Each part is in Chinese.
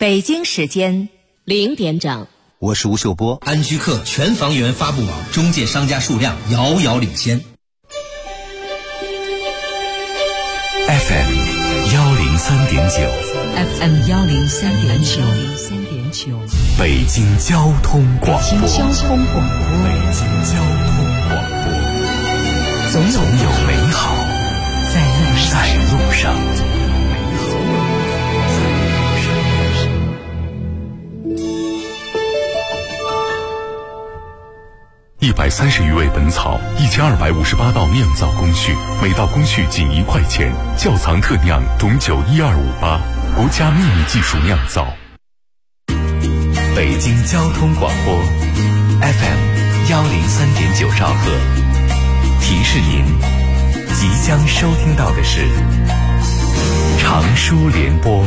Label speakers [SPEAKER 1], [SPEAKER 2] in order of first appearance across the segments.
[SPEAKER 1] 北京时间0点整，
[SPEAKER 2] 我是吴秀波。
[SPEAKER 3] 安居客全房源发布网中介商家数量遥遥领先。
[SPEAKER 2] FM
[SPEAKER 1] 103.9 103.9
[SPEAKER 2] 北京交通广播。总有美好在路上。130余味本草，1258道酿造工序，每道工序仅1块钱。窖藏特酿董酒12588，国家秘密技术酿造。北京交通广播 FM 103.9兆赫，提示您即将收听到的是长舒联播。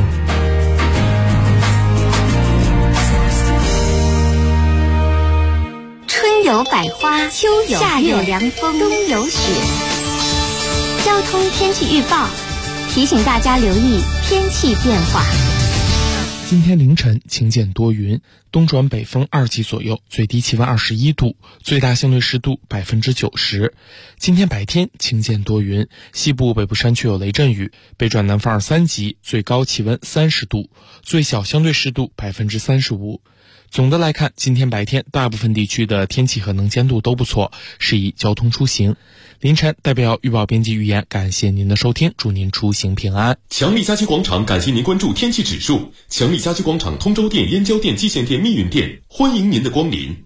[SPEAKER 4] 春有百花，秋有夏有凉风，冬有雪。交通天气预报提醒大家留意天气变化。
[SPEAKER 5] 今天凌晨晴间多云，东转北风2级左右，最低气温21度，最大相对湿度90%。今天白天晴间多云，西部北部山区有雷阵雨，北转南风2、3级，最高气温30度，最小相对湿度35%。总的来看，今天白天大部分地区的天气和能见度都不错，适宜交通出行。凌晨代表预报编辑预言，感谢您的收听，祝您出行平安。
[SPEAKER 6] 强力家居广场感谢您关注天气指数。强力家居广场通州店、燕郊店、蓟县店、密云店，欢迎您的光临。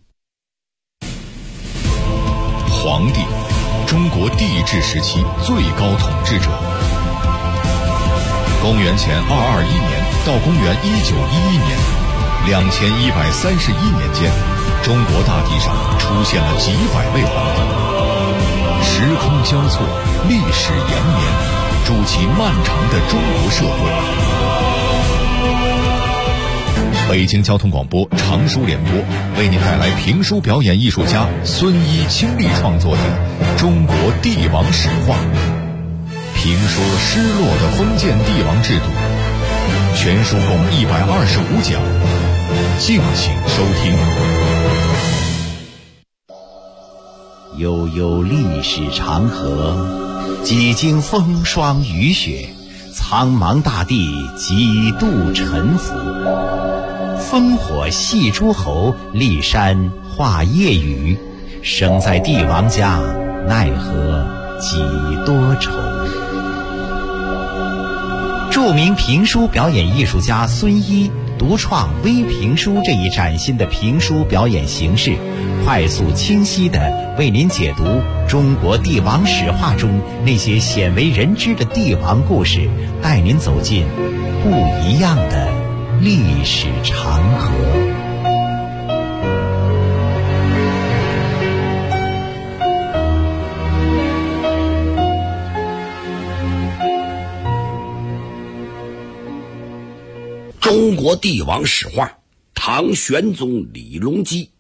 [SPEAKER 7] 黄帝，中国帝制时期最高统治者。公元前221年到公元1911年。2131年间，中国大地上出现了几百位皇帝，时空交错，历史延绵，筑起漫长的中国社会。北京交通广播长舒联播为您带来评书表演艺术家孙一倾力创作的《中国帝王史话》，评说失落的封建帝王制度，全书共125讲。敬请收听。
[SPEAKER 8] 悠悠历史长河，几经风霜雨雪，苍茫大地几度沉浮。烽火戏诸侯，骊山画夜雨，生在帝王家，奈何几多愁。著名评书表演艺术家孙一独创微评书这一崭新的评书表演形式，快速清晰地为您解读中国帝王史话中那些鲜为人知的帝王故事，带您走进不一样的历史长河。
[SPEAKER 9] 中国帝王史话，唐玄宗李隆基。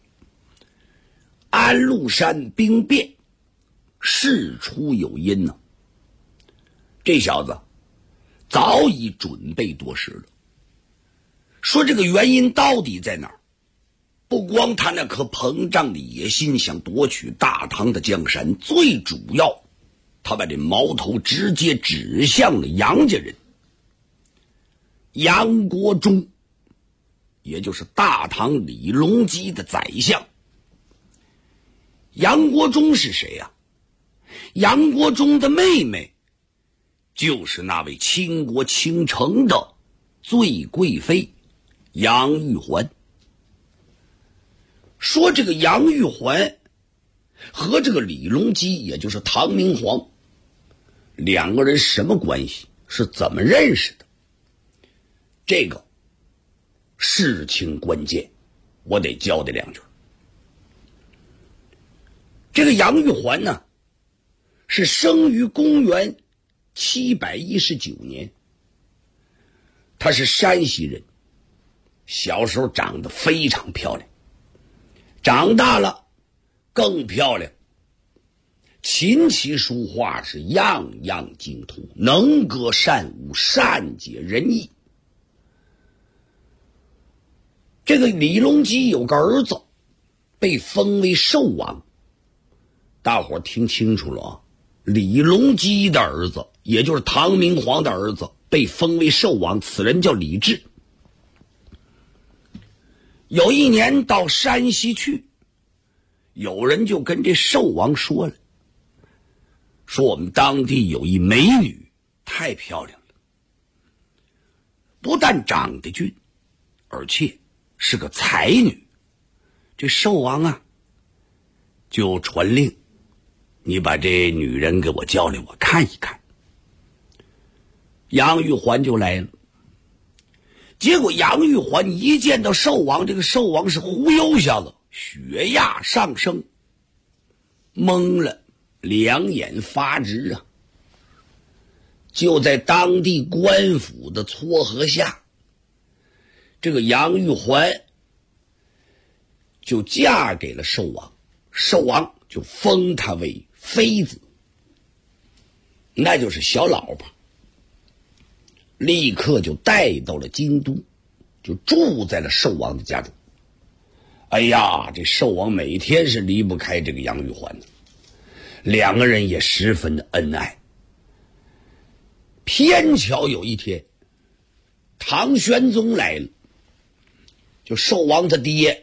[SPEAKER 9] 安禄山兵变，事出有因呢。这小子早已准备多时了。说这个原因到底在哪儿？不光他那颗膨胀的野心想夺取大唐的江山，最主要他把这矛头直接指向了杨家人。杨国忠，也就是大唐李隆基的宰相。杨国忠是谁呀？杨国忠的妹妹就是那位倾国倾城的最贵妃杨玉环。说这个杨玉环和这个李隆基，也就是唐明皇，两个人什么关系，是怎么认识的？这个事情关键，我得交代两句。这个杨玉环呢，是生于公元719年，她是山西人，小时候长得非常漂亮，长大了更漂亮，琴棋书画是样样精通，能歌善舞，善解人意。 这个李隆基有个儿子被封为寿王，大伙听清楚了啊！李隆基的儿子，也就是唐明皇的儿子，被封为寿王，此人叫李治。有一年到山西去，有人就跟这寿王说了，说我们当地有一美女，太漂亮了，不但长得俊，而且是个才女。这寿王啊，就传令，你把这女人给我叫来，我看一看。杨玉环就来了。结果杨玉环一见到寿王，这个寿王是忽悠下子，血压上升，懵了，两眼发直啊。就在当地官府的撮合下，这个杨玉环就嫁给了寿王，寿王就封她为妃子，那就是小老婆。立刻就带到了京都，就住在了寿王的家中。哎呀，这寿王每天是离不开这个杨玉环的，两个人也十分的恩爱。偏巧有一天，唐玄宗来了，就寿王他爹。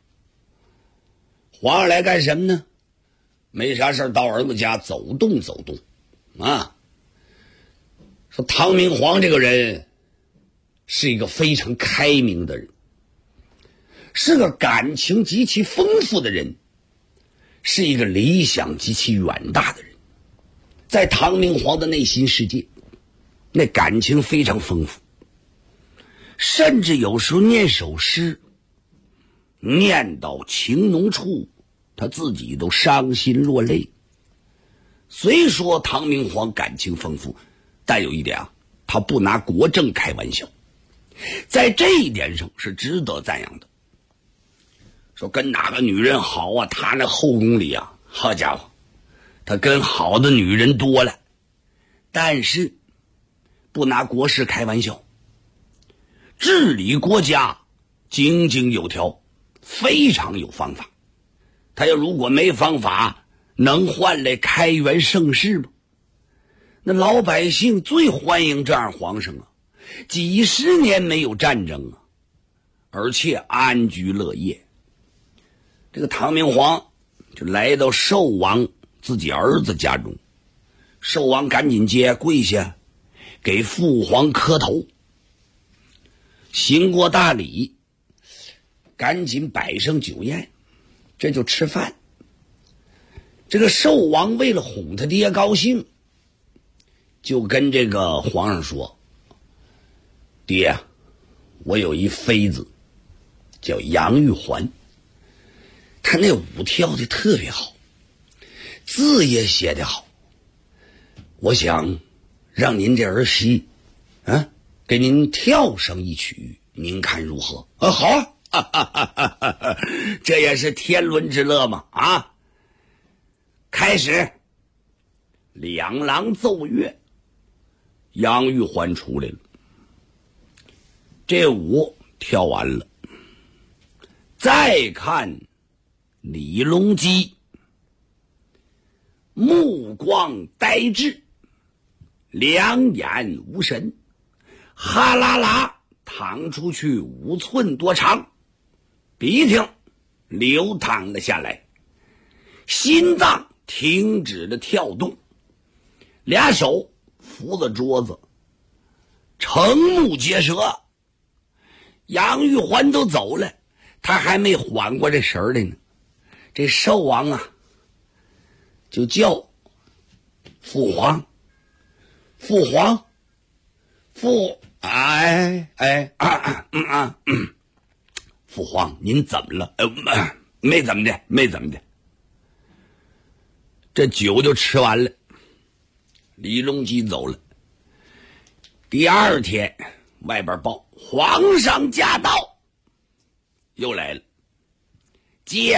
[SPEAKER 9] 皇上来干什么呢？没啥事到儿子家走动走动啊。说唐明皇这个人是一个非常开明的人，是个感情极其丰富的人，是一个理想极其远大的人。在唐明皇的内心世界，那感情非常丰富，甚至有时候念首诗，念到情浓处，他自己都伤心落泪。虽说唐明皇感情丰富，但有一点啊，他不拿国政开玩笑，在这一点上是值得赞扬的。说跟哪个女人好啊，他那后宫里啊，好家伙，他跟好的女人多了，但是不拿国事开玩笑，治理国家井井有条，非常有方法。他要如果没方法，能换来开元盛世吗？那老百姓最欢迎这样皇上啊，几十年没有战争啊，而且安居乐业。这个唐明皇就来到寿王自己儿子家中，寿王赶紧跪下给父皇磕头，行过大礼，赶紧摆上酒宴，这就吃饭。这个寿王为了哄他爹高兴，就跟这个皇上说，爹，我有一妃子叫杨玉环，她那舞跳的特别好，字也写得好，我想让您这儿媳给您跳上一曲，您看如何？好啊，这也是天伦之乐嘛啊！开始，两郎奏乐，杨玉环出来了，这舞跳完了，再看李隆基，目光呆滞，两眼无神，哈啦啦淌出去5寸多长，鼻涕流淌了下来，心脏停止了跳动，俩手扶着桌子，瞠目结舌。杨玉环都走了，他还没缓过这神来呢。这寿王啊，就叫父皇，父皇，父皇，您怎么了？没怎么的，没怎么的。这酒就吃完了，李隆基走了。第二天，外边报皇上驾到，又来了。接，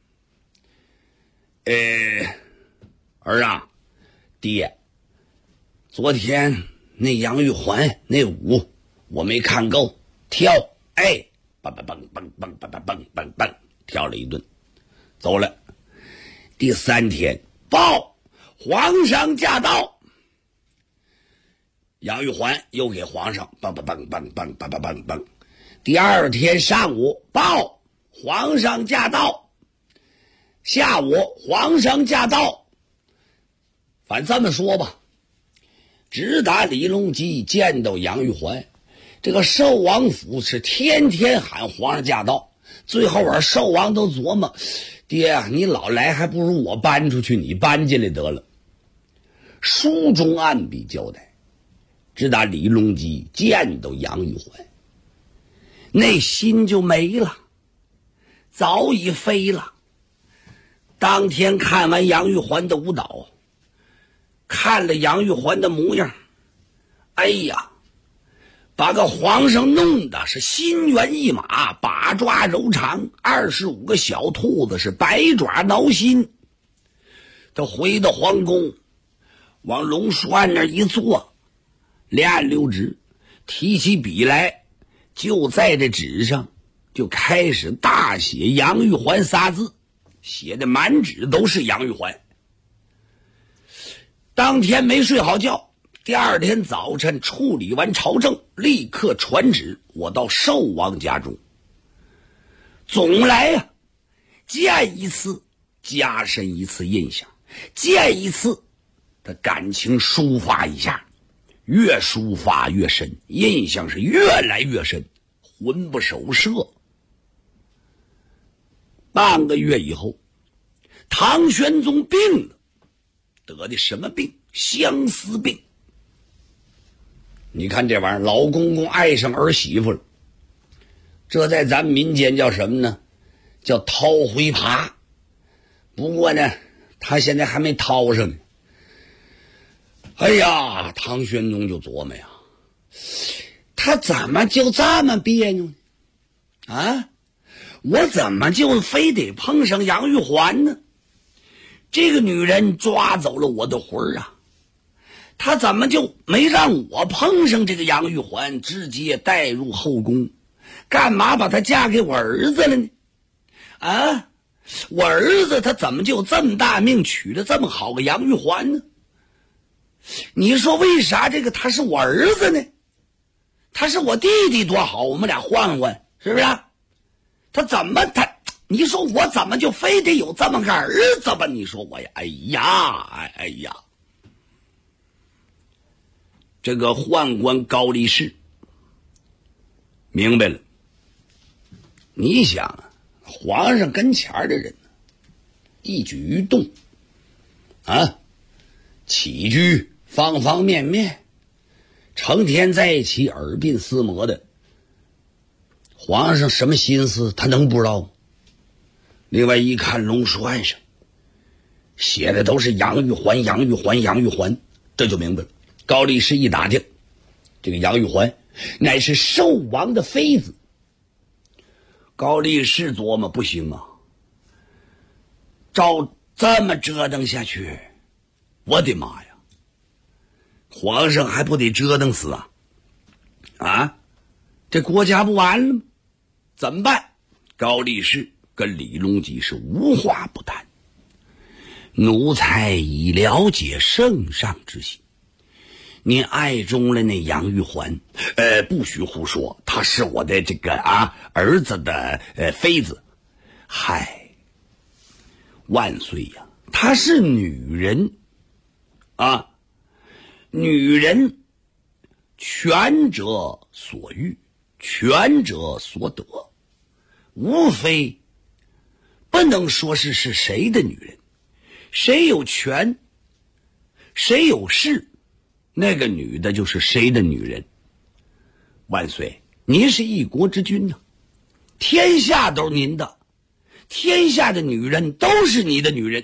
[SPEAKER 9] 儿啊，爹，昨天那杨玉环那舞我没看够，跳， 蹦蹦蹦蹦蹦蹦蹦蹦蹦跳了一顿，走了。第3天，报皇上驾到。杨玉环又给皇上蹦蹦蹦蹦蹦蹦蹦蹦蹦。第2天上午，报皇上驾到。下午，皇上驾到。反正这么说吧，直打李隆基见到杨玉环，这个寿王府是天天喊皇上驾到。最后寿王都琢磨，爹啊，你老来还不如我搬出去，你搬进来得了。书中暗笔交代，直打李隆基见到杨玉环，那心就没了，早已飞了。当天看完杨玉环的舞蹈，看了杨玉环的模样，哎呀，把个皇上弄得是心猿意马，把抓揉肠，25个小兔子是百爪挠心。他回到皇宫，往龙书案那一坐，连按溜直，提起笔来，就在这纸上就开始大写杨玉环仨字，写的满纸都是杨玉环。当天没睡好觉，第2天早晨处理完朝政，立刻传旨我到寿王家中。总来呀，见一次加深一次印象，见一次他感情抒发一下，越抒发越深，印象是越来越深，魂不守舍。半个月以后，唐玄宗病了，得的什么病？相思病。你看这玩意儿，老公公爱上儿媳妇了，这在咱们民间叫什么呢？叫掏灰耙。不过呢，他现在还没掏上呢。哎呀，唐玄宗就琢磨呀，他怎么就这么别扭呢？啊，我怎么就非得碰上杨玉环呢？这个女人抓走了我的魂儿啊！她怎么就没让我碰上这个杨玉环，直接带入后宫？干嘛把她嫁给我儿子了呢？啊，我儿子他怎么就这么大命，娶了这么好个杨玉环呢？你说为啥这个他是我儿子呢？他是我弟弟多好，我们俩换换，是不是？他怎么你说我怎么就非得有这么个儿子吧？你说我呀，哎呀，这个宦官高力士明白了。你想啊，皇上跟前的人一举一动啊，起居方方面面成天在一起，耳鬓厮磨的，皇上什么心思他能不知道吗？另外一看龙书案上写的都是杨玉环，这就明白了。高力士一打听，这个杨玉环乃是寿王的妃子。高力士琢磨，不行啊，照这么折腾下去，我的妈呀，皇上还不得折腾死啊？啊，这国家不完了吗？怎么办？高力士跟李隆基是无话不谈。奴才已了解圣上之心，您爱中了那杨玉环，不许胡说，她是我的这个儿子的妃子。嗨，万岁呀，她是女人啊，女人权者所欲，权者所得，无非不能说是谁的女人，谁有权谁有势，那个女的就是谁的女人。万岁，您是一国之君呢，天下都是您的，天下的女人都是你的女人。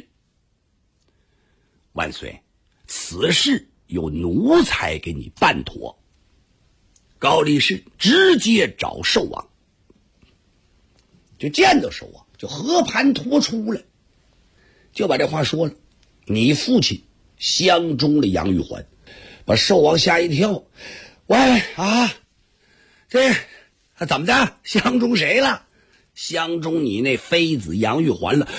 [SPEAKER 9] 万岁，此事由奴才给你办妥。高力士直接找寿王，就见到寿王，就和盘托出了，就把这话说了。你父亲相中了杨玉环，把寿王吓一跳。喂啊，这怎么的？相中谁了？相中你那妃子杨玉环了。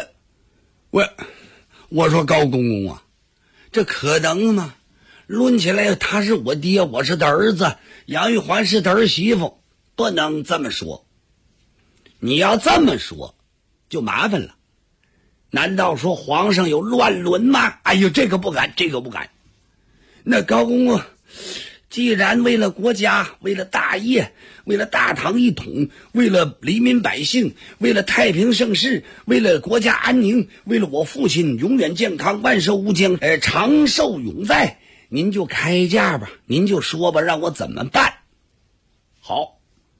[SPEAKER 9] 我说高公公啊，这可能吗？论起来他是我爹，我是他儿子，杨玉环是他儿媳妇，不能这么说。你要这么说就麻烦了。难道说皇上有乱伦吗？哎呦，这个不敢。那高公公既然为了国家，为了大业，为了大唐一统，为了黎民百姓，为了太平盛世，为了国家安宁，为了我父亲永远健康，万寿无疆，长寿永在，您就开价吧，您就说吧，让我怎么办？好，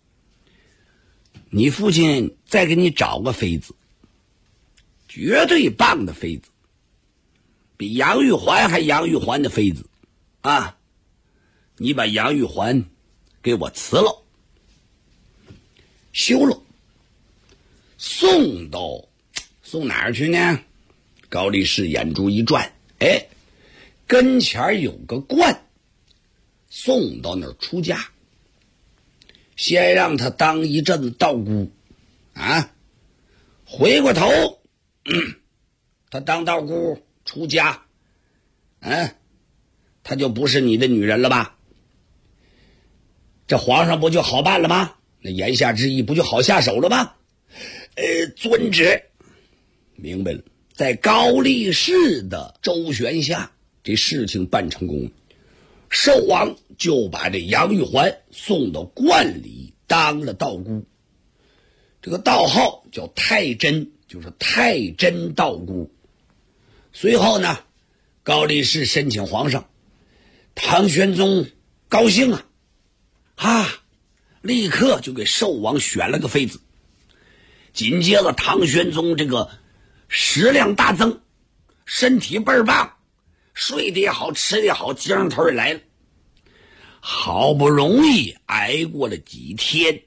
[SPEAKER 9] 你父亲再给你找个妃子，绝对棒的妃子，比杨玉环还杨玉环的妃子啊！你把杨玉环给我辞了，休了，送哪儿去呢？高力士眼珠一转，跟前有个观，送到那儿出家，先让他当一阵子道姑啊，回过头，他当道姑出家，他就不是你的女人了吧？这皇上不就好办了吗？那言下之意不就好下手了吗？遵旨。明白了，在高力士的周旋下，这事情办成功了。寿王就把这杨玉环送到观里当了道姑，这个道号叫太真，就是太真道姑。随后呢，高力士申请皇上，唐玄宗高兴立刻就给寿王选了个妃子。紧接着唐玄宗这个食量大增，身体倍儿棒，睡得也好，吃得也好，精神头也来了。好不容易挨过了几天，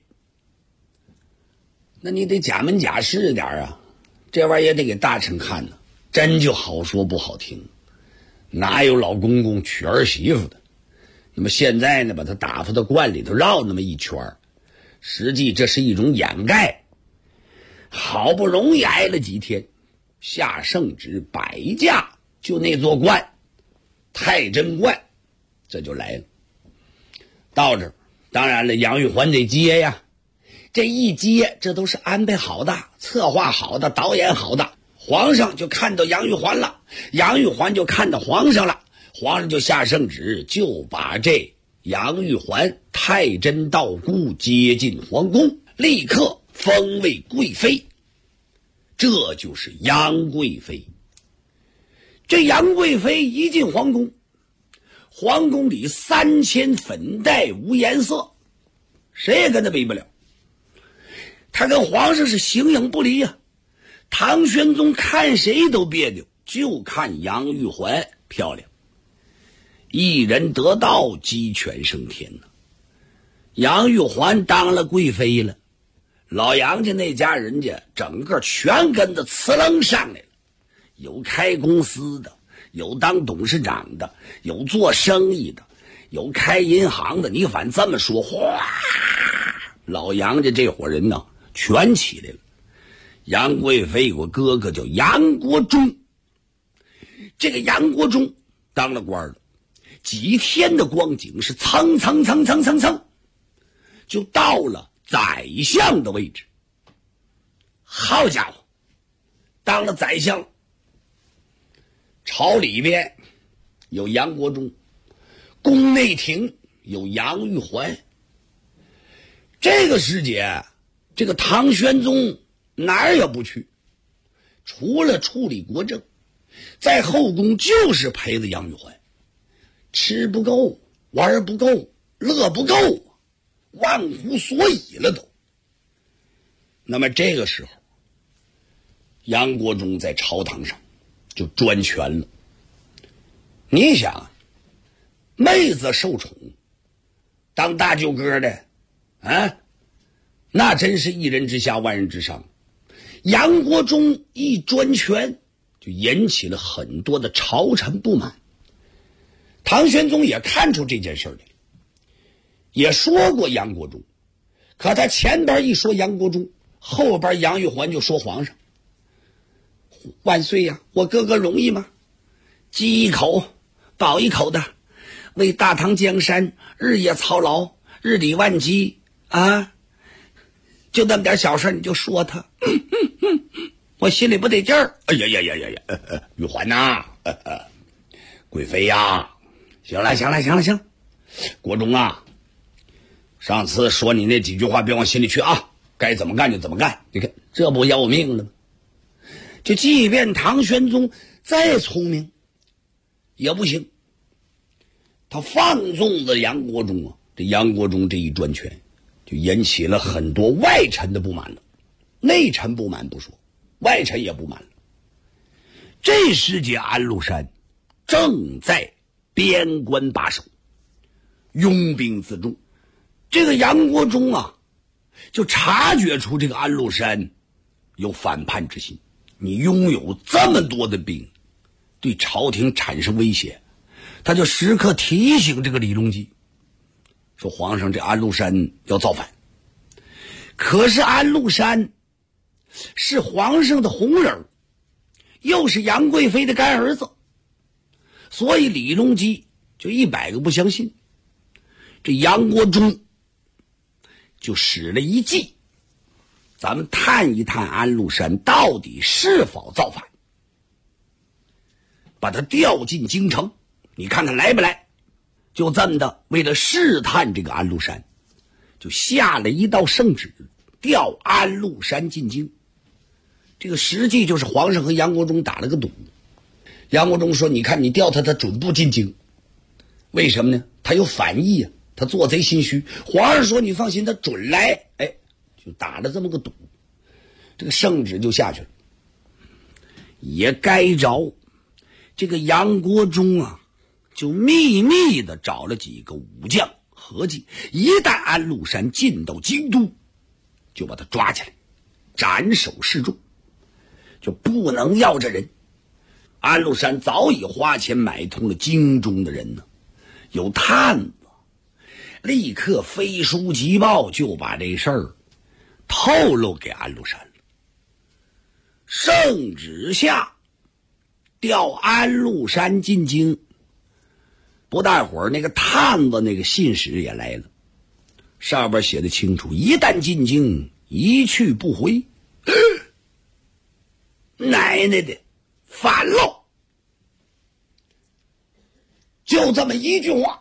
[SPEAKER 9] 那你得假门假式点啊，这玩意儿也得给大臣看呢。真就好说不好听，哪有老公公娶儿媳妇的？那么现在呢，把他打发到观里头绕那么一圈，实际这是一种掩盖。好不容易挨了几天，下圣旨摆驾，就那座观太真观，这就来了。到这儿，当然了，杨玉环得接呀。这一接，这都是安排好的，策划好的，导演好的。皇上就看到杨玉环了，杨玉环就看到皇上了，皇上就下圣旨，就把这杨玉环太真道姑接进皇宫，立刻封为贵妃。这就是杨贵妃。这杨贵妃一进皇宫，皇宫里3000粉黛无颜色，谁也跟他比不了。他跟皇上是形影不离呀。唐玄宗看谁都别扭，就看杨玉环漂亮。一人得道，鸡犬升天呢。杨玉环当了贵妃了，老杨家那家人家整个全跟着呲楞上来了，有开公司的，有当董事长的，有做生意的，有开银行的，你反这么说，哗，老杨家这伙人呢全起来了。杨贵妃有个哥哥叫杨国忠，这个杨国忠当了官了，几天的光景是蹭就到了宰相的位置。好家伙，当了宰相，朝里边有杨国忠，宫内廷有杨玉环。这个时节，这个唐玄宗哪儿也不去，除了处理国政，在后宫就是陪着杨玉环，吃不够，玩不够，乐不够，忘乎所以了都。那么这个时候，杨国忠在朝堂上就专权了。你想，妹子受宠，当大舅哥的那真是一人之下万人之上。杨国忠一专权，就引起了很多的朝臣不满。唐玄宗也看出这件事来，也说过杨国忠， 可他前边一说杨国忠，后边杨玉环就说皇上万岁呀，我哥哥容易吗？饥一口饱一口的，为大唐江山日夜操劳，日理万机啊，就那么点小事你就说他，我心里不得劲儿。哎呀呀呀呀呀，玉环呐，贵妃呀，行了，国忠啊，上次说你那几句话别往心里去啊，该怎么干就怎么干，你看这不要命了吗？就即便唐玄宗再聪明也不行，他放纵了杨国忠啊，这杨国忠这一专权就引起了很多外臣的不满了，内臣不满不说，外臣也不满了。这时节安禄山正在边关把守，拥兵自重，这个杨国忠啊就察觉出这个安禄山有反叛之心，你拥有这么多的兵对朝廷产生威胁，他就时刻提醒这个李隆基说皇上这安禄山要造反。可是安禄山是皇上的红人，又是杨贵妃的干儿子，所以李隆基就100个不相信。这杨国忠就使了一计，咱们探一探安禄山到底是否造反，把他调进京城，你看他来不来。就这么的，为了试探这个安禄山，就下了一道圣旨，调安禄山进京。这个实际就是皇上和杨国忠打了个赌。杨国忠说你看你调他准不进京，为什么呢？他有反意啊，他做贼心虚。皇上说你放心，他准来，就打了这么个赌，这个圣旨就下去了。也该着这个杨国忠啊，就秘密的找了几个武将，合计一旦安禄山进到京都，就把他抓起来斩首示众，就不能要这人。安禄山早已花钱买通了京中的人呢，有探子，立刻飞书急报，就把这事儿透露给安禄山了。圣旨下调安禄山进京，不大会儿那个探子那个信使也来了，上边写的清楚，一旦进京一去不回。奶奶的，反了！就这么一句话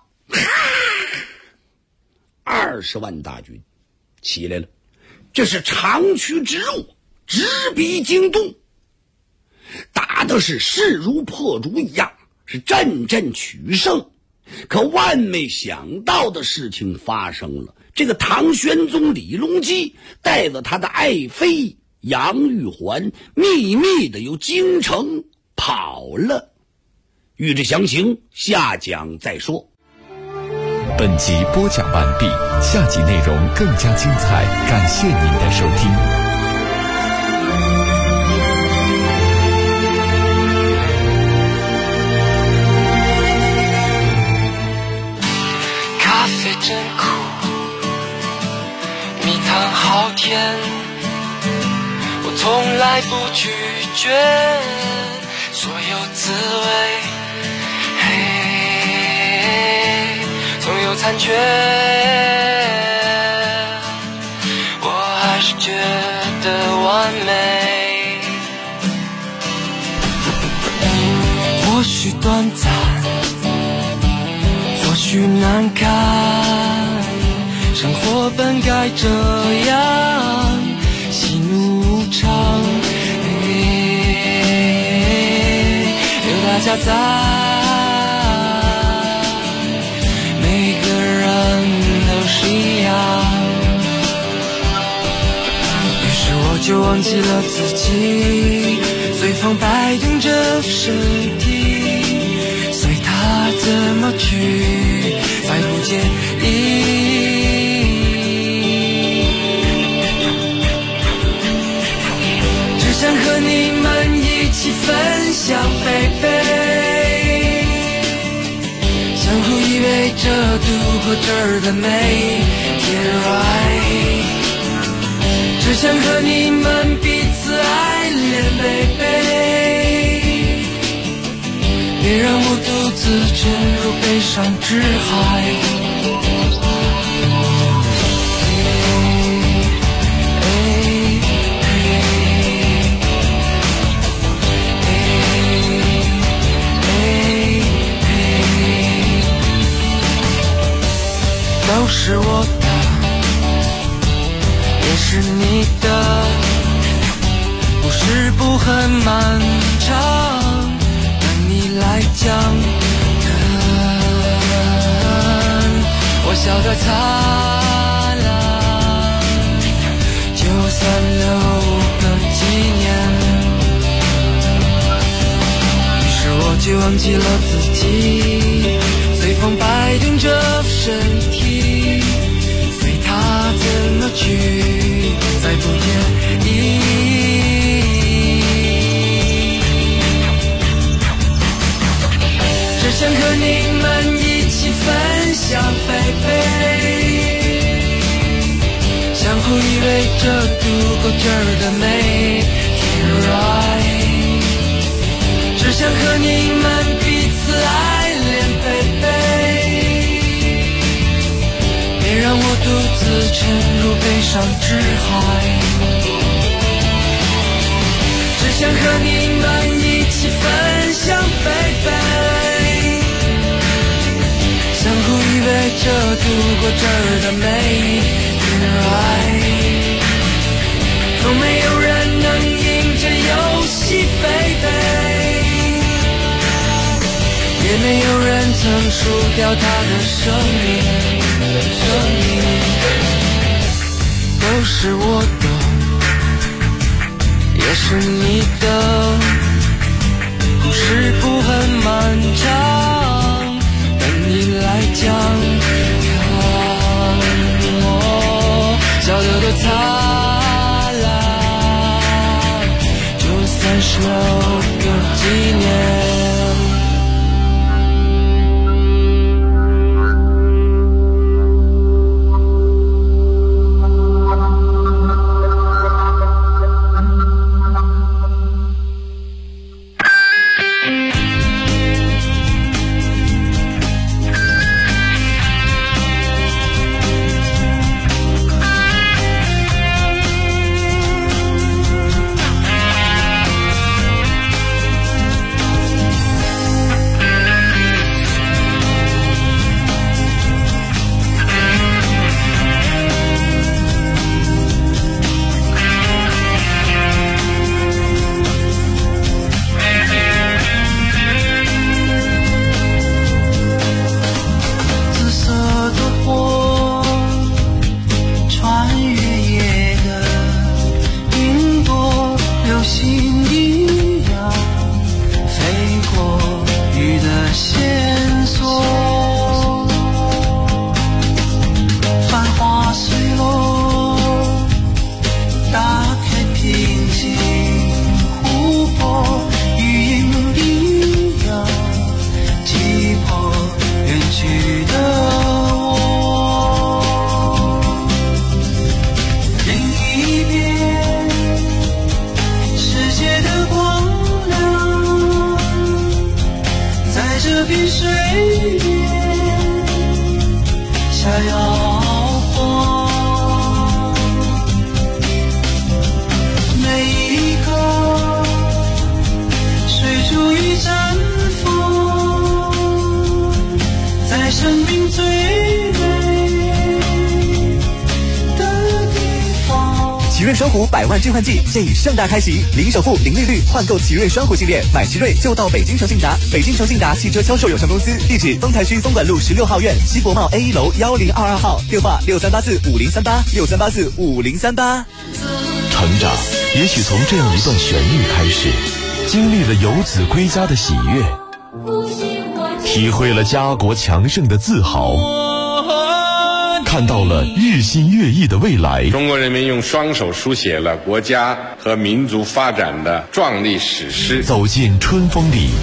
[SPEAKER 9] ，20万大军起来了，这是长驱直入，直逼京都，打的是势如破竹一样，是阵阵取胜。可万没想到的事情发生了，这个唐玄宗李隆基带着他的爱妃杨玉环秘密的由京城跑了。欲知详情，下讲再说。
[SPEAKER 2] 本集播讲完毕，下集内容更加精彩，感谢您的收听。
[SPEAKER 10] 咖啡真苦，蜜糖好甜，我从来不拒绝所有滋味，总有残缺，我还是觉得完美。或许短暂，或许难堪，生活本该这样，喜怒无常，有大家在。就忘记了自己，随风摆动着身体，随它怎么去，再不介意。只想和你们一起分享，baby，相互依偎着度过这儿的每天 right。 只想和你们彼此爱恋，baby，别让我独自沉入悲伤之海。都是我的，也是你的，故事不很漫长，等你来讲。我笑得灿烂，就算留个纪念。于是我就忘记了自己，随风摆动着身体，随它怎么去，再不介意。只想和你们一起分享，baby，相互依偎着度过这儿的每天 right， 只想和你们彼此爱恋，baby，别让我独自沉入悲伤之海。只想和你们一起分享，baby，相互依偎着度过这儿的每一天爱。从没有人能赢这游戏，baby，也没有人曾输掉他的生命。都是我的，也是你的，故事不很漫长，等你来讲。看我笑得多灿烂，就算是留个纪念。
[SPEAKER 11] 奇瑞双虎100万置换季现已盛大开启，零首付、零利率换购奇瑞双虎系列，买奇瑞就到北京诚信达。北京诚信达汽车销售有限公司，地址丰台区丰管路16号院西国贸 A1 楼1022号，电话63845038，63845038。
[SPEAKER 2] 成长也许从这样一段旋律开始，经历了游子归家的喜悦，体会了家国强盛的自豪，看到了日新月异的未来。
[SPEAKER 12] 中国人民用双手书写了国家和民族发展的壮丽史诗。
[SPEAKER 2] 走进春风里，